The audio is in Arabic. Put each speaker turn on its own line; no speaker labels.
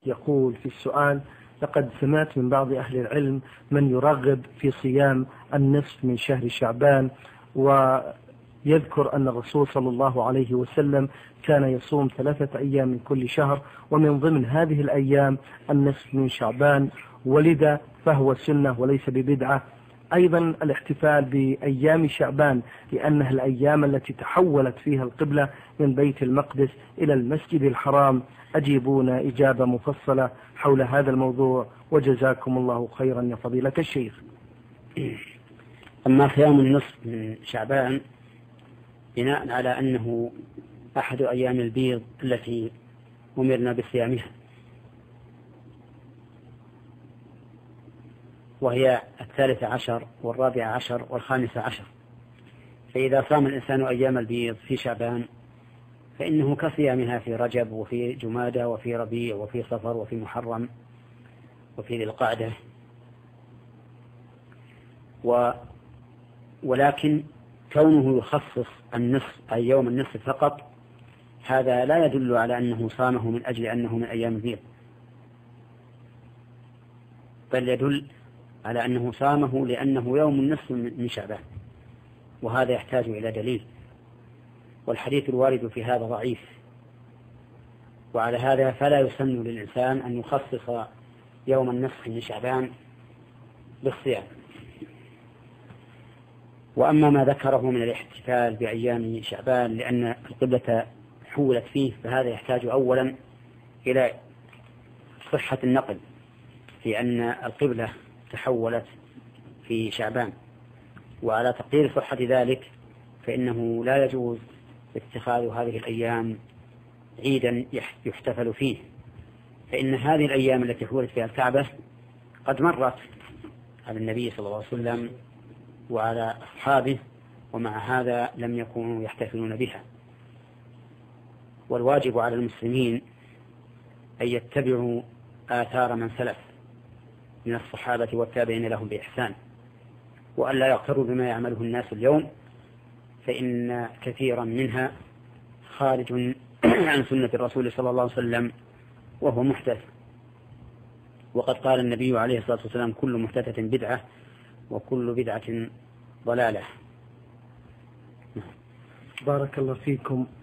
يقول في السؤال: لقد سمعت من بعض أهل العلم من يرغب في صيام النصف من شهر شعبان، ويذكر أن الرسول صلى الله عليه وسلم كان يصوم 3 أيام من كل شهر، ومن ضمن هذه الأيام النصف من شعبان، ولذا فهو سنة وليس ببدعة. أيضا الاحتفال بأيام شعبان لأنها الأيام التي تحولت فيها القبلة من بيت المقدس إلى المسجد الحرام. أجيبونا إجابة مفصلة حول هذا الموضوع، وجزاكم الله خيرا يا فضيلة الشيخ.
أما صيام النصف من شعبان بناء على أنه أحد أيام البيض التي أمرنا بصيامها، وهي 13 و14 و15، فإذا صام الإنسان أيام البيض في شعبان فإنه كصيامها في رجب وفي جمادة وفي ربيع وفي صفر وفي محرم وفي ذي القعدة. ولكن كونه يخصص النصف أي يوم النصف فقط، هذا لا يدل على أنه صامه من أجل أنه من أيام البيض، بل يدل على أنه صامه لأنه يوم النصف من شعبان، وهذا يحتاج إلى دليل، والحديث الوارد في هذا ضعيف. وعلى هذا فلا يسن للإنسان أن يخصص يوم النصف من شعبان بالصيام. وأما ما ذكره من الاحتفال بأيام شعبان لأن القبلة حولت فيه، فهذا يحتاج أولا إلى صحة النقل في أن القبلة تحولت في شعبان، وعلى تقدير صحة ذلك فإنه لا يجوز اتخاذ هذه الأيام عيدا يحتفل فيه، فإن هذه الأيام التي حولت فيها الكعبة قد مرت على النبي صلى الله عليه وسلم وعلى أصحابه، ومع هذا لم يكونوا يحتفلون بها. والواجب على المسلمين أن يتبعوا آثار من سلف من الصحابة والتابعين لهم بإحسان، وأن لا يغتروا بما يعمله الناس اليوم، فإن كثيرا منها خارج عن سنة الرسول صلى الله عليه وسلم وهو محدث. وقد قال النبي عليه الصلاة والسلام: كل محدثة بدعة وكل بدعة ضلالة.
بارك الله فيكم.